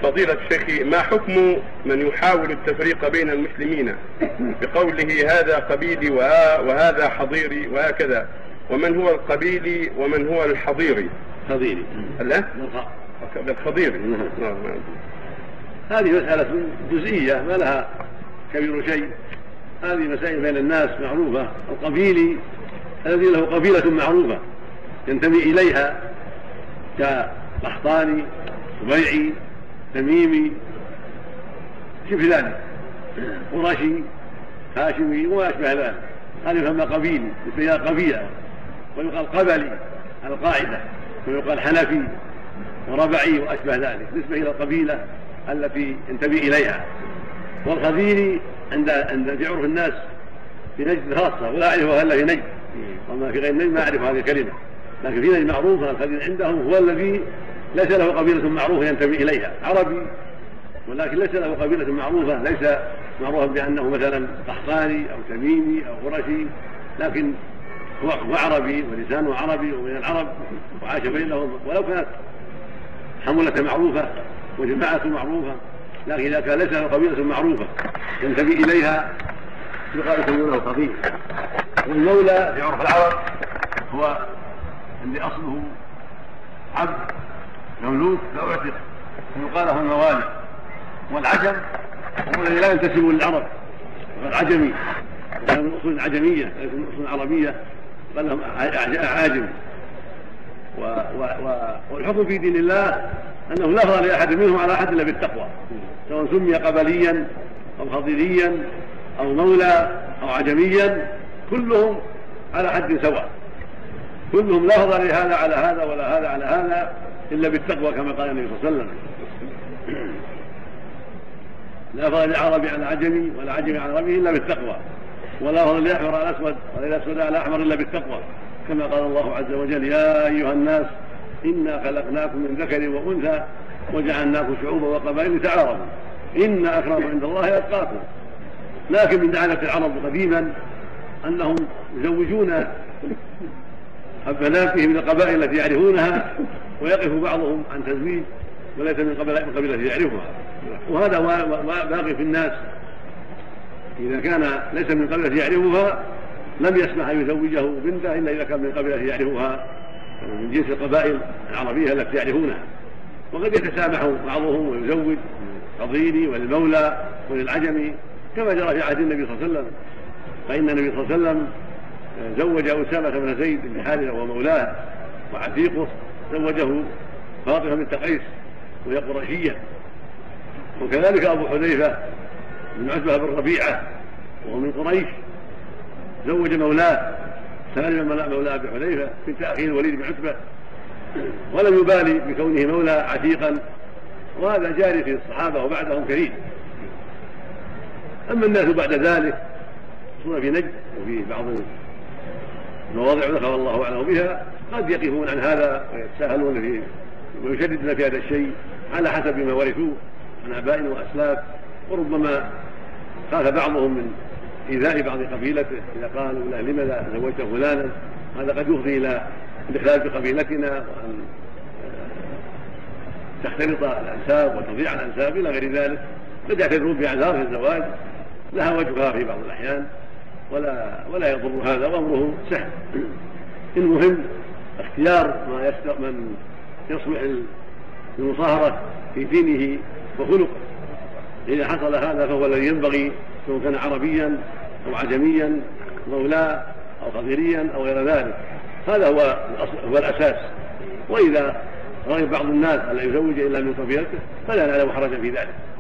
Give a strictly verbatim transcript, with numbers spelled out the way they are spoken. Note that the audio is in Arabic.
فضيلة الشيخ، ما حكم من يحاول التفريق بين المسلمين بقوله هذا قبيلي وهذا حضيري وهكذا، ومن هو القبيلي ومن هو الحضيري؟ حضيري لا بالخضيري. هذه مسألة جزئية ما لها كبير شيء. هذه مسائل بين الناس معروفة. القبيلي الذي له قبيلة معروفة ينتمي إليها كقحطاني، سبيعي، تميمي، شبه ذلك، قرشي، هاشمي وما أشبه ذلك، هذا يسمى قبيلي، يسمى قبيلة. ويقال قبلي على القاعدة، ويقال حنفي وربعي وأشبه ذلك، نسبة إلى القبيلة التي ينتمي إليها. والخضيري عند عند في عرف الناس في نجد خاصة، ولا أعرفها إلا في نجد، وما في غير نجد ما أعرف هذه الكلمة، لكن في نجد معروفة. الخضيري عندهم هو الذي ليس له قبيلة معروفة ينتمي إليها، عربي ولكن ليس له قبيلة معروفة، ليس معروفا بأنه مثلا قحطاني أو تميمي أو قرشي، لكن هو عربي ولسانه عربي ومن العرب وعاش بينهم، ولو كانت حمولة معروفة وجماعة معروفة، لكن إذا كان ليس له قبيلة معروفة ينتمي إليها يقال يسمونه قبيل. والمولى في عرف العرب هو الذي أصله عبد مملوك لا يعتق ويقال له الموالي. والعجم هو الذي لا ينتسب للعرب، والعجمي لا من أصول عجمية ليس من أصول عربية، قال لهم عاجم. والحكم في دين الله أنه لا فضل لأحد منهم على أحد إلا بالتقوى، سواء سمي قبليا أو خضيريا أو مولى أو عجميا، كلهم على حد سواء، كلهم لا فضل لهذا على هذا ولا هذا على هذا إلا بالتقوى كما قال النبي صلى الله عليه وسلم. لا فضل للعربي على عجمي ولا عجمي على عربي إلا بالتقوى، ولا فضل للأحمر على الأسود ولا الأسود على الأحمر إلا بالتقوى، كما قال الله عز وجل يا أيها الناس إنا خلقناكم من ذكر وأنثى وجعلناكم شعوبا وقبائل لتعارفوا إن أكرمكم عند الله أتقاكم. لكن من عادة العرب قديما أنهم يزوجون بناتهم من القبائل التي يعرفونها، ويقف بعضهم عن تزويج وليس من قبيلة يعرفها، وهذا باقي في الناس. إذا كان ليس من قبيلة يعرفها لم يسمح أن يزوجه بنته إلا إذا كان من قبيلة يعرفها، من جنس القبائل العربية التي يعرفونها. وقد يتسامح بعضهم ويزوج قضيلي وللمولى وللعجمي كما جرى في عهد النبي صلى الله عليه وسلم، فإن النبي صلى الله عليه وسلم زوج أسامة بن زيد بن حارثة ومولاه وعتيقه، زوجه فاطمة بنت قيس وهي قرشية. وكذلك أبو حذيفة بن عتبة بن ربيعة وهو من قريش زوج مولاه سالم مولاه أبي حذيفة بنت أخيه الوليد بن عتبة، ولم يبالي بكونه مولى عتيقا، وهذا جاري في الصحابة وبعدهم كثير. أما الناس بعد ذلك خصوصا في نجد وفي بعض المواضع ذكر الله أعلم بها قد يقفون عن هذا ويتساهلون فيه ويشددون في هذا الشيء على حسب ما ورثوه عن آباء وأسلاف، وربما خاف بعضهم من إيذاء بعض قبيلته إذا قالوا له لماذا زوجت فلانا، هذا قد يفضي إلى الإخلال بقبيلتنا وأن تختلط الأنساب وتضيع الأنساب إلى غير ذلك. قد يعتذرون بأعذار في الزواج لها وجهها في بعض الأحيان ولا ولا يضر هذا، وأمره سهل. المهم اختيار ما من يصلح للمصاهرة في دينه وخلقه. إذا حصل هذا فهو الذي ينبغي، سواء كان عربيا أو عجميا مولاه أو خضيريا أو غير ذلك، هذا هو هو الأساس. وإذا رغب بعض الناس ألا يزوج إلا من قبيلته فلا نعلم حرجا في ذلك.